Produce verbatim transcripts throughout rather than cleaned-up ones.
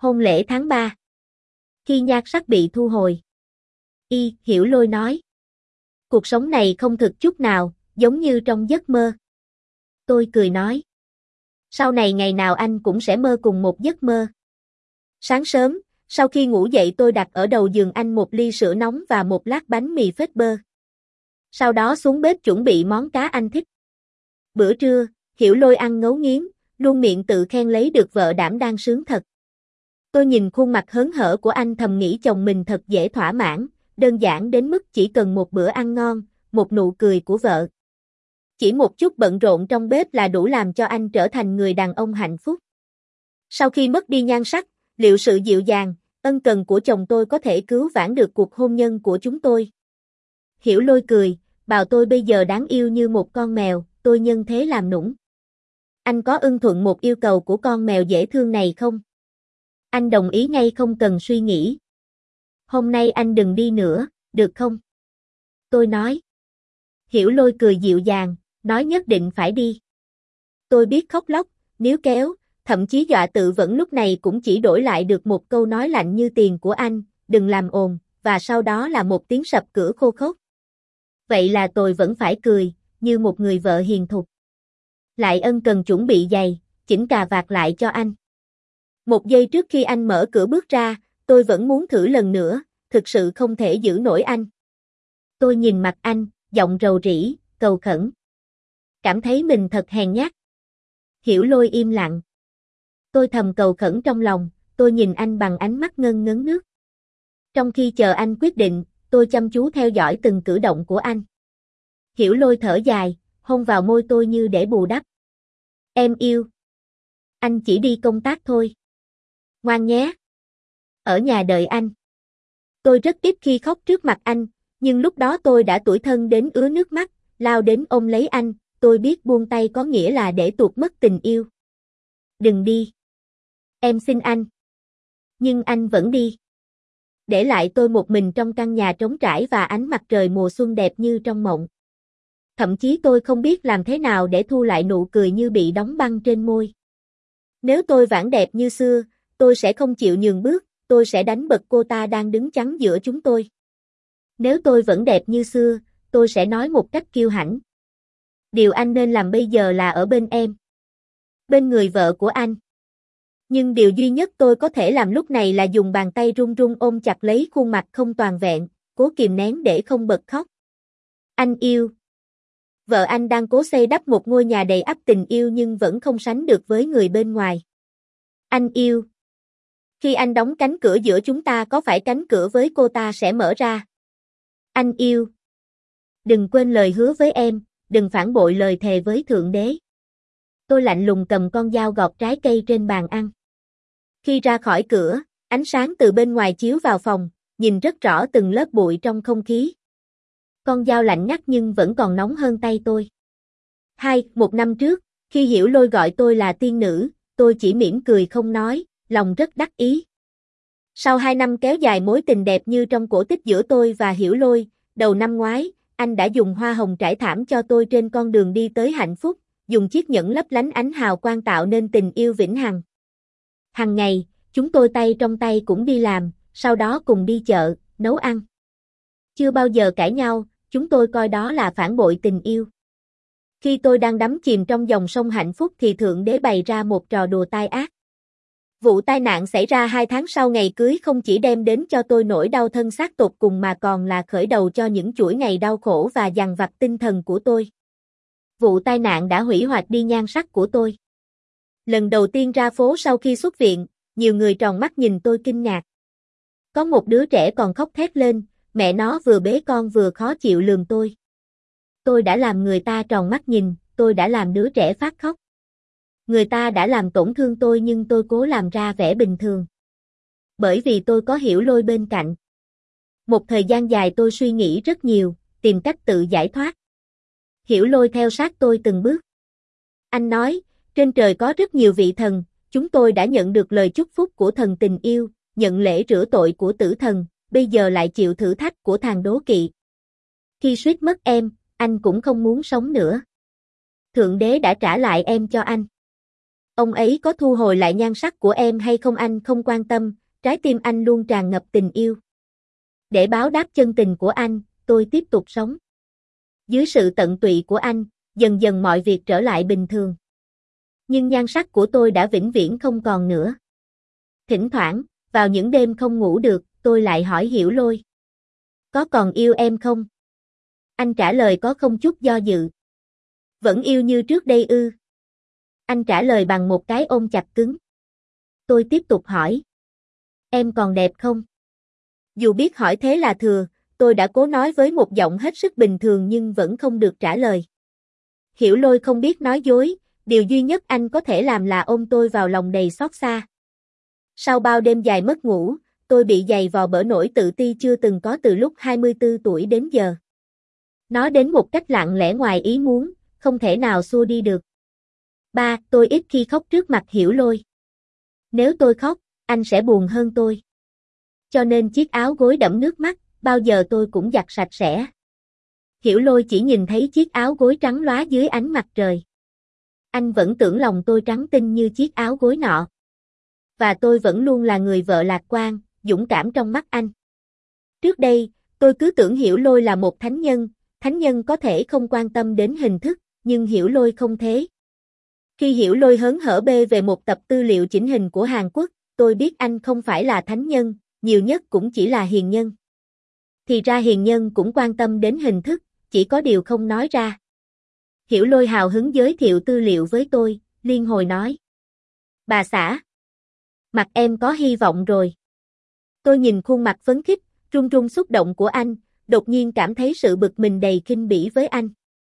Hôn lễ tháng ba. Khi nhan sắc bị thu hồi. Y, Hiểu Lôi nói. Cuộc sống này không thực chút nào, giống như trong giấc mơ. Tôi cười nói. Sau này ngày nào anh cũng sẽ mơ cùng một giấc mơ. Sáng sớm, sau khi ngủ dậy tôi đặt ở đầu giường anh một ly sữa nóng và một lát bánh mì phết bơ. Sau đó xuống bếp chuẩn bị món cá anh thích. Bữa trưa, Hiểu Lôi ăn ngấu nghiến, luôn miệng tự khen lấy được vợ đảm đang sướng thật. Tôi nhìn khuôn mặt hớn hở của anh thầm nghĩ chồng mình thật dễ thỏa mãn, đơn giản đến mức chỉ cần một bữa ăn ngon, một nụ cười của vợ. Chỉ một chút bận rộn trong bếp là đủ làm cho anh trở thành người đàn ông hạnh phúc. Sau khi mất đi nhan sắc, liệu sự dịu dàng, ân cần của chồng tôi có thể cứu vãn được cuộc hôn nhân của chúng tôi? Hiểu Lôi cười, bảo tôi bây giờ đáng yêu như một con mèo, tôi nhân thế làm nũng. Anh có ưng thuận một yêu cầu của con mèo dễ thương này không? Anh đồng ý ngay không cần suy nghĩ. Hôm nay anh đừng đi nữa, được không? Tôi nói. Hiểu Lôi cười dịu dàng, nói nhất định phải đi. Tôi biết khóc lóc, níu kéo, thậm chí dọa tự vẫn lúc này cũng chỉ đổi lại được một câu nói lạnh như tiền của anh, đừng làm ồn, và sau đó là một tiếng sập cửa khô khốc. Vậy là tôi vẫn phải cười, như một người vợ hiền thục. Lại ân cần chuẩn bị giày, chỉnh cà vạt lại cho anh. Một giây trước khi anh mở cửa bước ra, tôi vẫn muốn thử lần nữa, thực sự không thể giữ nổi anh. Tôi nhìn mặt anh, giọng rầu rĩ, cầu khẩn. Cảm thấy mình thật hèn nhát. Hiểu Lôi im lặng. Tôi thầm cầu khẩn trong lòng, tôi nhìn anh bằng ánh mắt ngân ngấn nước. Trong khi chờ anh quyết định, tôi chăm chú theo dõi từng cử động của anh. Hiểu Lôi thở dài, hôn vào môi tôi như để bù đắp. Em yêu. Anh chỉ đi công tác thôi. Ngoan nhé. Ở nhà đợi anh. Tôi rất ít khi khóc trước mặt anh, nhưng lúc đó tôi đã tủi thân đến ứa nước mắt, lao đến ôm lấy anh, tôi biết buông tay có nghĩa là để tuột mất tình yêu. Đừng đi. Em xin anh. Nhưng anh vẫn đi. Để lại tôi một mình trong căn nhà trống trải và ánh mặt trời mùa xuân đẹp như trong mộng. Thậm chí tôi không biết làm thế nào để thu lại nụ cười như bị đóng băng trên môi. Nếu tôi vẫn đẹp như xưa, tôi sẽ không chịu nhường bước, tôi sẽ đánh bật cô ta đang đứng chắn giữa chúng tôi. Nếu tôi vẫn đẹp như xưa, tôi sẽ nói một cách kiêu hãnh. Điều anh nên làm bây giờ là ở bên em. Bên người vợ của anh. Nhưng điều duy nhất tôi có thể làm lúc này là dùng bàn tay run run ôm chặt lấy khuôn mặt không toàn vẹn, cố kìm nén để không bật khóc. Anh yêu. Vợ anh đang cố xây đắp một ngôi nhà đầy ắp tình yêu nhưng vẫn không sánh được với người bên ngoài. Anh yêu. Khi anh đóng cánh cửa giữa chúng ta có phải cánh cửa với cô ta sẽ mở ra? Anh yêu. Đừng quên lời hứa với em, đừng phản bội lời thề với Thượng Đế. Tôi lạnh lùng cầm con dao gọt trái cây trên bàn ăn. Khi ra khỏi cửa, ánh sáng từ bên ngoài chiếu vào phòng, nhìn rất rõ từng lớp bụi trong không khí. Con dao lạnh ngắt nhưng vẫn còn nóng hơn tay tôi. Hai, một năm trước, khi Hiểu Lôi gọi tôi là tiên nữ, tôi chỉ mỉm cười không nói, lòng rất đắc ý. Sau hai năm kéo dài mối tình đẹp như trong cổ tích giữa tôi và Hiểu Lôi, đầu năm ngoái, anh đã dùng hoa hồng trải thảm cho tôi trên con đường đi tới hạnh phúc, dùng chiếc nhẫn lấp lánh ánh hào quang tạo nên tình yêu vĩnh hằng. Hằng ngày, chúng tôi tay trong tay cũng đi làm, sau đó cùng đi chợ, nấu ăn. Chưa bao giờ cãi nhau, chúng tôi coi đó là phản bội tình yêu. Khi tôi đang đắm chìm trong dòng sông hạnh phúc thì Thượng Đế bày ra một trò đùa tai ác. Vụ tai nạn xảy ra hai tháng sau ngày cưới không chỉ đem đến cho tôi nỗi đau thân xác tột cùng mà còn là khởi đầu cho những chuỗi ngày đau khổ và dằn vặt tinh thần của tôi. Vụ tai nạn đã hủy hoại đi nhan sắc của tôi. Lần đầu tiên ra phố sau khi xuất viện, nhiều người tròn mắt nhìn tôi kinh ngạc. Có một đứa trẻ còn khóc thét lên, mẹ nó vừa bế con vừa khó chịu lườm tôi. Tôi đã làm người ta tròn mắt nhìn, tôi đã làm đứa trẻ phát khóc. Người ta đã làm tổn thương tôi nhưng tôi cố làm ra vẻ bình thường. Bởi vì tôi có Hiểu Lôi bên cạnh. Một thời gian dài tôi suy nghĩ rất nhiều, tìm cách tự giải thoát. Hiểu Lôi theo sát tôi từng bước. Anh nói, trên trời có rất nhiều vị thần, chúng tôi đã nhận được lời chúc phúc của thần tình yêu, nhận lễ rửa tội của tử thần, bây giờ lại chịu thử thách của thằng đố kỵ. Khi suýt mất em, anh cũng không muốn sống nữa. Thượng Đế đã trả lại em cho anh. Ông ấy có thu hồi lại nhan sắc của em hay không anh không quan tâm, trái tim anh luôn tràn ngập tình yêu. Để báo đáp chân tình của anh, tôi tiếp tục sống. Dưới sự tận tụy của anh, dần dần mọi việc trở lại bình thường. Nhưng nhan sắc của tôi đã vĩnh viễn không còn nữa. Thỉnh thoảng, vào những đêm không ngủ được, tôi lại hỏi Hiểu Lôi. Có còn yêu em không? Anh trả lời có không chút do dự. Vẫn yêu như trước đây ư? Anh trả lời bằng một cái ôm chặt cứng. Tôi tiếp tục hỏi. Em còn đẹp không? Dù biết hỏi thế là thừa, tôi đã cố nói với một giọng hết sức bình thường nhưng vẫn không được trả lời. Hiểu Lôi không biết nói dối, điều duy nhất anh có thể làm là ôm tôi vào lòng đầy xót xa. Sau bao đêm dài mất ngủ, tôi bị dày vò bởi nỗi tự ti chưa từng có từ lúc hai mươi tư tuổi đến giờ. Nó đến một cách lặng lẽ ngoài ý muốn, không thể nào xua đi được. Ba, tôi ít khi khóc trước mặt Hiểu Lôi. Nếu tôi khóc, anh sẽ buồn hơn tôi. Cho nên chiếc áo gối đẫm nước mắt, bao giờ tôi cũng giặt sạch sẽ. Hiểu Lôi chỉ nhìn thấy chiếc áo gối trắng lóa dưới ánh mặt trời. Anh vẫn tưởng lòng tôi trắng tinh như chiếc áo gối nọ. Và tôi vẫn luôn là người vợ lạc quan, dũng cảm trong mắt anh. Trước đây, tôi cứ tưởng Hiểu Lôi là một thánh nhân, thánh nhân có thể không quan tâm đến hình thức, nhưng Hiểu Lôi không thế. Khi Hiểu Lôi hớn hở bê về một tập tư liệu chỉnh hình của Hàn Quốc, tôi biết anh không phải là thánh nhân, nhiều nhất cũng chỉ là hiền nhân. Thì ra hiền nhân cũng quan tâm đến hình thức, chỉ có điều không nói ra. Hiểu Lôi hào hứng giới thiệu tư liệu với tôi, liên hồi nói. Bà xã, mặt em có hy vọng rồi. Tôi nhìn khuôn mặt phấn khích, run run xúc động của anh, đột nhiên cảm thấy sự bực mình đầy khinh bỉ với anh.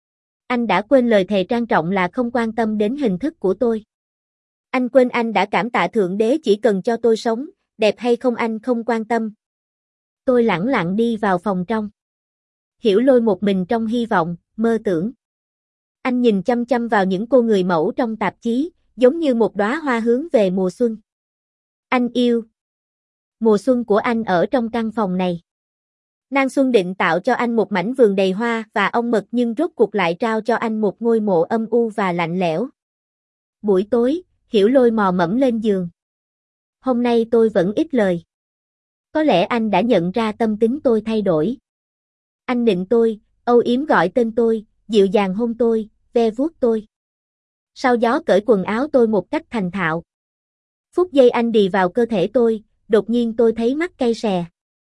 Anh đã quên lời thề trang trọng là không quan tâm đến hình thức của tôi. Anh quên anh đã cảm tạ Thượng Đế chỉ cần cho tôi sống, đẹp hay không anh không quan tâm. Tôi lẳng lặng đi vào phòng trong. Hiểu Lôi một mình trong hy vọng, mơ tưởng. Anh nhìn chăm chăm vào những cô người mẫu trong tạp chí, giống như một đóa hoa hướng về mùa xuân. Anh yêu. Mùa xuân của anh ở trong căn phòng này. Nan Xuân định tạo cho anh một mảnh vườn đầy hoa và ong mật nhưng rốt cuộc lại trao cho anh một ngôi mộ âm u và lạnh lẽo. Buổi tối, Hiểu Lôi mò mẫm lên giường. Hôm nay tôi vẫn ít lời. Có lẽ anh đã nhận ra tâm tính tôi thay đổi. Anh nịnh tôi, âu yếm gọi tên tôi, dịu dàng hôn tôi, ve vuốt tôi. Sau gió cởi quần áo tôi một cách thành thạo. Phút giây anh đì vào cơ thể tôi, đột nhiên tôi thấy mắt cay xè.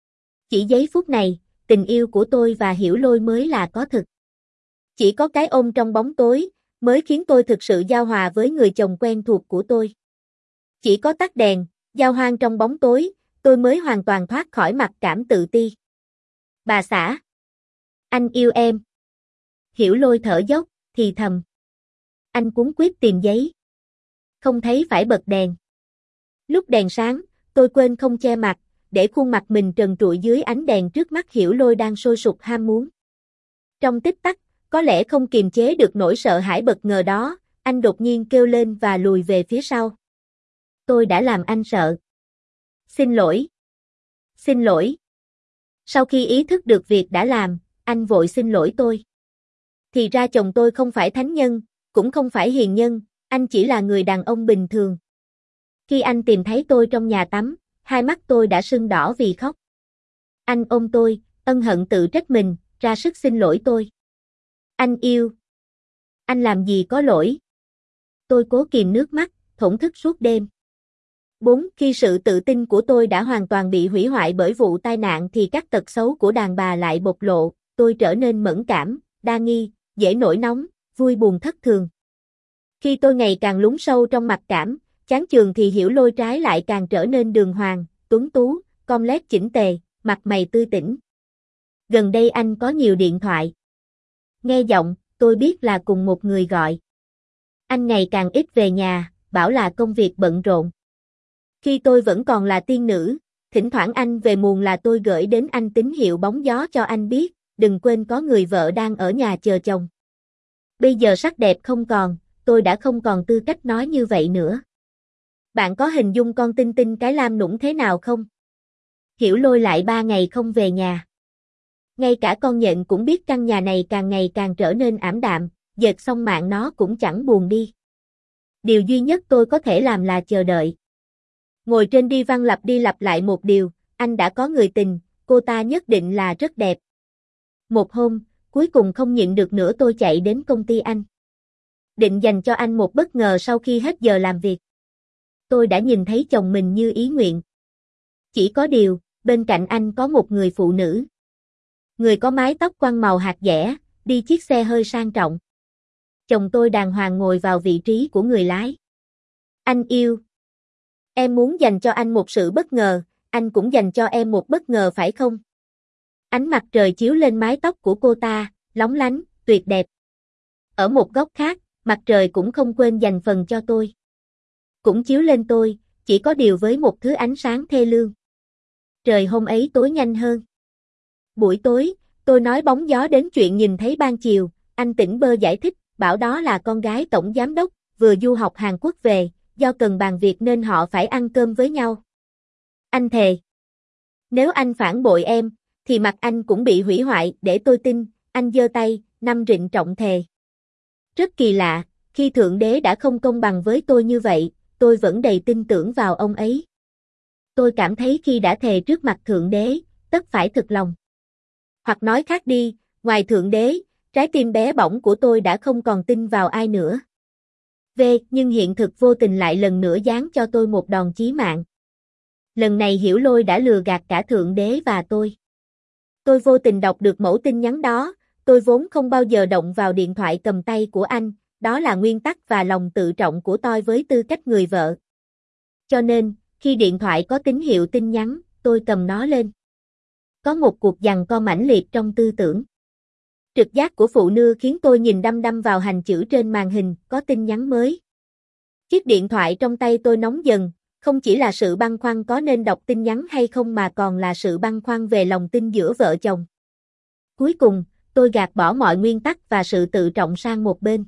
Chỉ giây phút này, tình yêu của tôi và Hiểu Lôi mới là có thực. Chỉ có cái ôm trong bóng tối, mới khiến tôi thực sự giao hòa với người chồng quen thuộc của tôi. Chỉ có tắt đèn, giao hoang trong bóng tối, tôi mới hoàn toàn thoát khỏi mặc cảm tự ti. Bà xã, anh yêu em. Hiểu Lôi thở dốc, thì thầm. Anh cuống quýt tìm giấy. Không thấy phải bật đèn. Lúc đèn sáng, tôi quên không che mặt, để khuôn mặt mình trần trụi dưới ánh đèn trước mắt Hiểu Lôi đang sôi sục ham muốn. Trong tích tắc, có lẽ không kiềm chế được nỗi sợ hãi bất ngờ đó, anh đột nhiên kêu lên và lùi về phía sau. Tôi đã làm anh sợ. Xin lỗi. Xin lỗi. Sau khi ý thức được việc đã làm, anh vội xin lỗi tôi. Thì ra chồng tôi không phải thánh nhân, cũng không phải hiền nhân, anh chỉ là người đàn ông bình thường. Khi anh tìm thấy tôi trong nhà tắm, hai mắt tôi đã sưng đỏ vì khóc. Anh ôm tôi, ân hận tự trách mình, ra sức xin lỗi tôi. Anh yêu. Anh làm gì có lỗi. Tôi cố kìm nước mắt, thổn thức suốt đêm. bốn. Khi sự tự tin của tôi đã hoàn toàn bị hủy hoại bởi vụ tai nạn thì các tật xấu của đàn bà lại bộc lộ, tôi trở nên mẫn cảm, đa nghi, dễ nổi nóng, vui buồn thất thường. Khi tôi ngày càng lún sâu trong mặc cảm, chán chường thì Hiểu Lôi trái lại càng trở nên đường hoàng, tuấn tú, com lét chỉnh tề, mặt mày tươi tỉnh. Gần đây anh có nhiều điện thoại. Nghe giọng, tôi biết là cùng một người gọi. Anh ngày càng ít về nhà, bảo là công việc bận rộn. Khi tôi vẫn còn là tiên nữ, thỉnh thoảng anh về muộn là tôi gửi đến anh tín hiệu bóng gió cho anh biết, đừng quên có người vợ đang ở nhà chờ chồng. Bây giờ sắc đẹp không còn, tôi đã không còn tư cách nói như vậy nữa. Bạn có hình dung con Tinh Tinh cái lam nũng thế nào không? Hiểu Lôi lại ba ngày không về nhà. Ngay cả con nhện cũng biết căn nhà này càng ngày càng trở nên ảm đạm, dệt xong mạng nó cũng chẳng buồn đi. Điều duy nhất tôi có thể làm là chờ đợi. Ngồi trên đi văn lặp đi lặp lại một điều, anh đã có người tình, cô ta nhất định là rất đẹp. Một hôm, cuối cùng không nhịn được nữa tôi chạy đến công ty anh. Định dành cho anh một bất ngờ sau khi hết giờ làm việc. Tôi đã nhìn thấy chồng mình như ý nguyện. Chỉ có điều, bên cạnh anh có một người phụ nữ. Người có mái tóc quăn màu hạt dẻ, đi chiếc xe hơi sang trọng. Chồng tôi đàng hoàng ngồi vào vị trí của người lái. Anh yêu. Em muốn dành cho anh một sự bất ngờ, anh cũng dành cho em một bất ngờ phải không? Ánh mặt trời chiếu lên mái tóc của cô ta, lóng lánh, tuyệt đẹp. Ở một góc khác, mặt trời cũng không quên dành phần cho tôi. Cũng chiếu lên tôi, chỉ có điều với một thứ ánh sáng thê lương. Trời hôm ấy tối nhanh hơn. Buổi tối, tôi nói bóng gió đến chuyện nhìn thấy ban chiều, anh tỉnh bơ giải thích, bảo đó là con gái tổng giám đốc, vừa du học Hàn Quốc về, do cần bàn việc nên họ phải ăn cơm với nhau. Anh thề. Nếu anh phản bội em, thì mặt anh cũng bị hủy hoại, để tôi tin, anh giơ tay, năm rịnh trọng thề. Rất kỳ lạ, khi Thượng Đế đã không công bằng với tôi như vậy, tôi vẫn đầy tin tưởng vào ông ấy. Tôi cảm thấy khi đã thề trước mặt Thượng Đế, tất phải thực lòng. Hoặc nói khác đi, ngoài Thượng Đế, trái tim bé bỏng của tôi đã không còn tin vào ai nữa. V, nhưng hiện thực vô tình lại lần nữa giáng cho tôi một đòn chí mạng. Lần này Hiểu Lôi đã lừa gạt cả Thượng Đế và tôi. Tôi vô tình đọc được mẫu tin nhắn đó, tôi vốn không bao giờ động vào điện thoại cầm tay của anh, đó là nguyên tắc và lòng tự trọng của tôi với tư cách người vợ. Cho nên, khi điện thoại có tín hiệu tin nhắn, tôi cầm nó lên. Có một cuộc giằng co mãnh liệt trong tư tưởng. Trực giác của phụ nữ khiến tôi nhìn đăm đăm vào hành chữ trên màn hình, có tin nhắn mới. Chiếc điện thoại trong tay tôi nóng dần, không chỉ là sự băn khoăn có nên đọc tin nhắn hay không mà còn là sự băn khoăn về lòng tin giữa vợ chồng. Cuối cùng, tôi gạt bỏ mọi nguyên tắc và sự tự trọng sang một bên.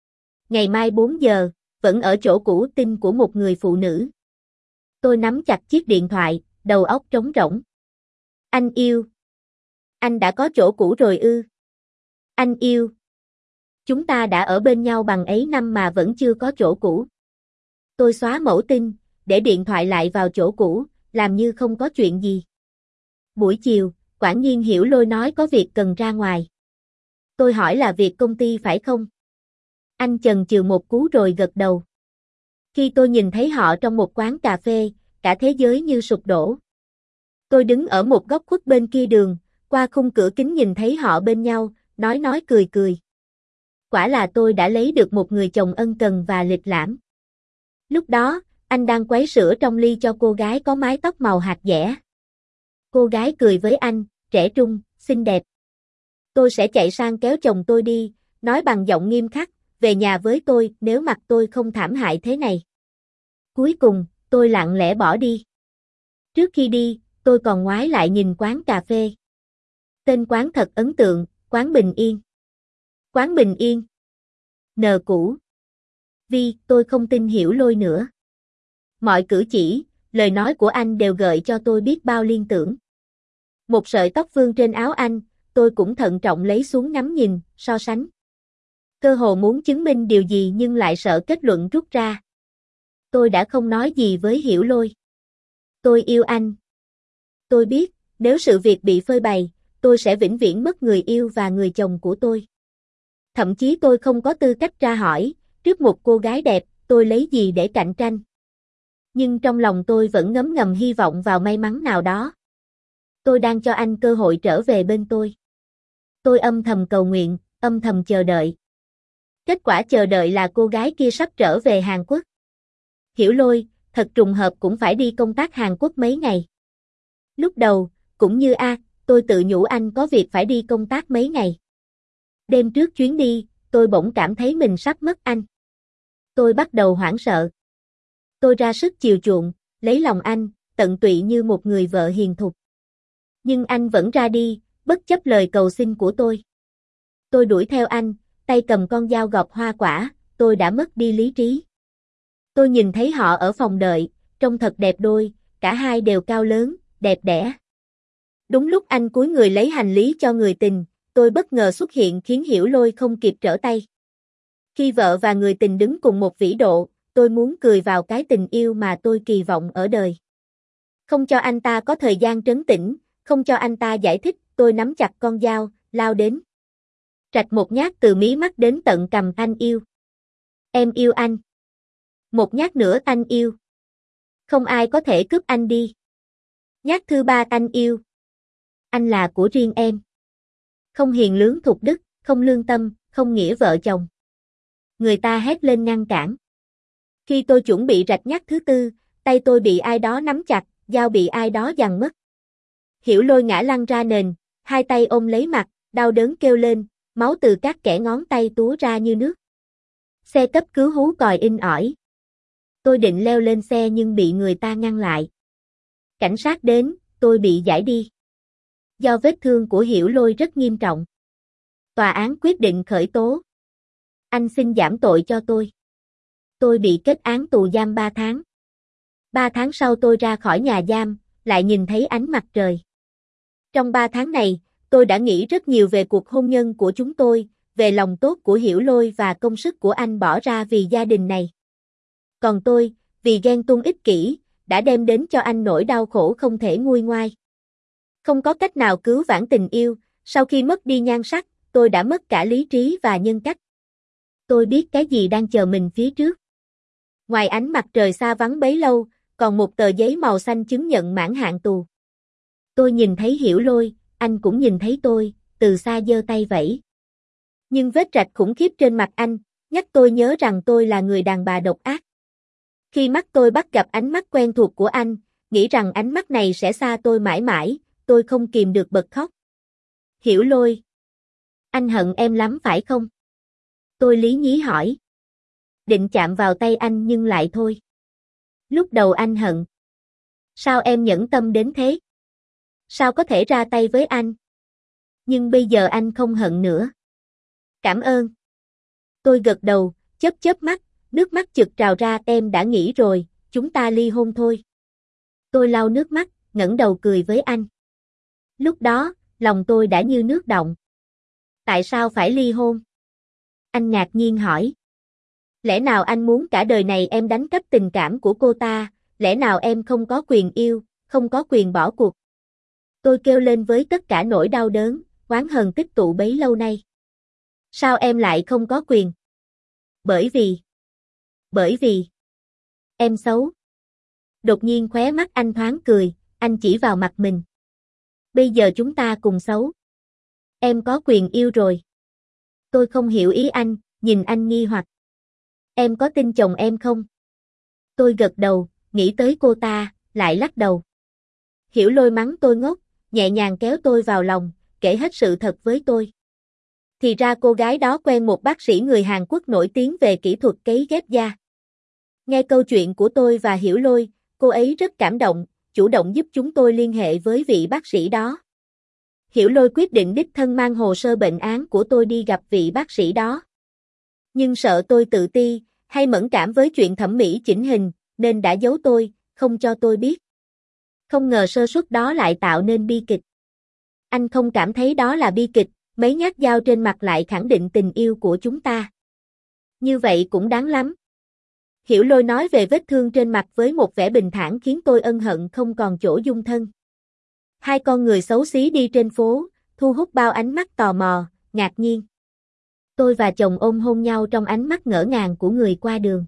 Ngày mai bốn giờ, vẫn ở chỗ cũ tin của một người phụ nữ. Tôi nắm chặt chiếc điện thoại, đầu óc trống rỗng. Anh yêu. Anh đã có chỗ cũ rồi ư? Anh yêu. Chúng ta đã ở bên nhau bằng ấy năm mà vẫn chưa có chỗ cũ. Tôi xóa mẫu tin, để điện thoại lại vào chỗ cũ, làm như không có chuyện gì. Buổi chiều, Quản Nhiên Hiểu Lôi nói có việc cần ra ngoài. Tôi hỏi là việc công ty phải không? Anh chần chừ một cú rồi gật đầu. Khi tôi nhìn thấy họ trong một quán cà phê, cả thế giới như sụp đổ. Tôi đứng ở một góc khuất bên kia đường, qua khung cửa kính nhìn thấy họ bên nhau, nói nói cười cười. Quả là tôi đã lấy được một người chồng ân cần và lịch lãm. Lúc đó, anh đang quấy sữa trong ly cho cô gái có mái tóc màu hạt dẻ. Cô gái cười với anh, trẻ trung, xinh đẹp. Tôi sẽ chạy sang kéo chồng tôi đi, nói bằng giọng nghiêm khắc, về nhà với tôi nếu mặt tôi không thảm hại thế này. Cuối cùng, tôi lặng lẽ bỏ đi. Trước khi đi, tôi còn ngoái lại nhìn quán cà phê. Tên quán thật ấn tượng, quán Bình Yên. Quán Bình Yên. Nờ cũ. Vì, tôi không tin Hiểu Lôi nữa. Mọi cử chỉ, lời nói của anh đều gợi cho tôi biết bao liên tưởng. Một sợi tóc vương trên áo anh, tôi cũng thận trọng lấy xuống ngắm nhìn, so sánh. Cơ hồ muốn chứng minh điều gì nhưng lại sợ kết luận rút ra. Tôi đã không nói gì với Hiểu Lôi. Tôi yêu anh. Tôi biết, nếu sự việc bị phơi bày, tôi sẽ vĩnh viễn mất người yêu và người chồng của tôi. Thậm chí tôi không có tư cách ra hỏi, trước một cô gái đẹp, tôi lấy gì để cạnh tranh. Nhưng trong lòng tôi vẫn ngấm ngầm hy vọng vào may mắn nào đó. Tôi đang cho anh cơ hội trở về bên tôi. Tôi âm thầm cầu nguyện, âm thầm chờ đợi. Kết quả chờ đợi là cô gái kia sắp trở về Hàn Quốc. Hiểu Lôi, thật trùng hợp cũng phải đi công tác Hàn Quốc mấy ngày. Lúc đầu, cũng như A, tôi tự nhủ anh có việc phải đi công tác mấy ngày. Đêm trước chuyến đi, tôi bỗng cảm thấy mình sắp mất anh. Tôi bắt đầu hoảng sợ. Tôi ra sức chiều chuộng, lấy lòng anh, tận tụy như một người vợ hiền thục. Nhưng anh vẫn ra đi, bất chấp lời cầu xin của tôi. Tôi đuổi theo anh, tay cầm con dao gọt hoa quả, tôi đã mất đi lý trí. Tôi nhìn thấy họ ở phòng đợi, trông thật đẹp đôi, cả hai đều cao lớn, đẹp đẽ. Đúng lúc anh cúi người lấy hành lý cho người tình, tôi bất ngờ xuất hiện khiến Hiểu Lôi không kịp trở tay. Khi vợ và người tình đứng cùng một vĩ độ, tôi muốn cười vào cái tình yêu mà tôi kỳ vọng ở đời. Không cho anh ta có thời gian trấn tĩnh, không cho anh ta giải thích, tôi nắm chặt con dao, lao đến. Rạch một nhát từ mí mắt đến tận cằm. Anh yêu. Em yêu anh. Một nhát nữa. Anh yêu. Không ai có thể cướp anh đi. Nhát thứ ba. Anh yêu. Anh là của riêng em. Không hiền lương thục đức, không lương tâm, không nghĩa vợ chồng. Người ta hét lên ngăn cản. Khi tôi chuẩn bị rạch nhát thứ tư, tay tôi bị ai đó nắm chặt, dao bị ai đó giằng mất. Hiểu Lôi ngã lăn ra nền, hai tay ôm lấy mặt, đau đớn kêu lên, máu từ các kẽ ngón tay túa ra như nước. Xe cấp cứu hú còi inh ỏi. Tôi định leo lên xe nhưng bị người ta ngăn lại. Cảnh sát đến, tôi bị giải đi. Do vết thương của Hiểu Lôi rất nghiêm trọng. Tòa án quyết định khởi tố. Anh xin giảm tội cho tôi. Tôi bị kết án tù giam ba tháng. Ba tháng sau tôi ra khỏi nhà giam, lại nhìn thấy ánh mặt trời. Trong ba tháng này, tôi đã nghĩ rất nhiều về cuộc hôn nhân của chúng tôi, về lòng tốt của Hiểu Lôi và công sức của anh bỏ ra vì gia đình này. Còn tôi, vì ghen tuông ích kỷ, đã đem đến cho anh nỗi đau khổ không thể nguôi ngoai. Không có cách nào cứu vãn tình yêu, sau khi mất đi nhan sắc, tôi đã mất cả lý trí và nhân cách. Tôi biết cái gì đang chờ mình phía trước. Ngoài ánh mặt trời xa vắng bấy lâu, còn một tờ giấy màu xanh chứng nhận mãn hạn tù. Tôi nhìn thấy Hiểu Lôi, anh cũng nhìn thấy tôi, từ xa giơ tay vẫy. Nhưng vết rạch khủng khiếp trên mặt anh, nhắc tôi nhớ rằng tôi là người đàn bà độc ác. Khi mắt tôi bắt gặp ánh mắt quen thuộc của anh, nghĩ rằng ánh mắt này sẽ xa tôi mãi mãi, tôi không kìm được bật khóc. Hiểu Lôi. Anh hận em lắm phải không? Tôi lý nhí hỏi. Định chạm vào tay anh nhưng lại thôi. Lúc đầu anh hận. Sao em nhẫn tâm đến thế? Sao có thể ra tay với anh? Nhưng bây giờ anh không hận nữa. Cảm ơn. Tôi gật đầu, chớp chớp mắt, nước mắt chực trào ra. Em đã nghĩ rồi, chúng ta ly hôn thôi. Tôi lau nước mắt, ngẩng đầu cười với anh. Lúc đó, lòng tôi đã như nước động. Tại sao phải ly hôn? Anh ngạc nhiên hỏi. Lẽ nào anh muốn cả đời này em đánh cắp tình cảm của cô ta, lẽ nào em không có quyền yêu, không có quyền bỏ cuộc? Tôi kêu lên với tất cả nỗi đau đớn, oán hờn tích tụ bấy lâu nay. Sao em lại không có quyền? Bởi vì... Bởi vì... Em xấu. Đột nhiên khóe mắt anh thoáng cười, anh chỉ vào mặt mình. Bây giờ chúng ta cùng xấu. Em có quyền yêu rồi. Tôi không hiểu ý anh, nhìn anh nghi hoặc. Em có tin chồng em không? Tôi gật đầu, nghĩ tới cô ta, lại lắc đầu. Hiểu Lôi mắng tôi ngốc, nhẹ nhàng kéo tôi vào lòng, kể hết sự thật với tôi. Thì ra cô gái đó quen một bác sĩ người Hàn Quốc nổi tiếng về kỹ thuật cấy ghép da. Nghe câu chuyện của tôi và Hiểu Lôi, cô ấy rất cảm động, chủ động giúp chúng tôi liên hệ với vị bác sĩ đó. Hiểu Lôi quyết định đích thân mang hồ sơ bệnh án của tôi đi gặp vị bác sĩ đó. Nhưng sợ tôi tự ti, hay mẫn cảm với chuyện thẩm mỹ chỉnh hình, nên đã giấu tôi, không cho tôi biết. Không ngờ sơ suất đó lại tạo nên bi kịch. Anh không cảm thấy đó là bi kịch, mấy nhát dao trên mặt lại khẳng định tình yêu của chúng ta. Như vậy cũng đáng lắm. Hiểu Lôi nói về vết thương trên mặt với một vẻ bình thản khiến tôi ân hận không còn chỗ dung thân. Hai con người xấu xí đi trên phố, thu hút bao ánh mắt tò mò, ngạc nhiên. Tôi và chồng ôm hôn nhau trong ánh mắt ngỡ ngàng của người qua đường.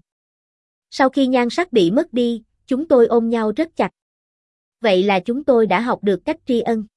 Sau khi nhan sắc bị mất đi, chúng tôi ôm nhau rất chặt. Vậy là chúng tôi đã học được cách tri ân.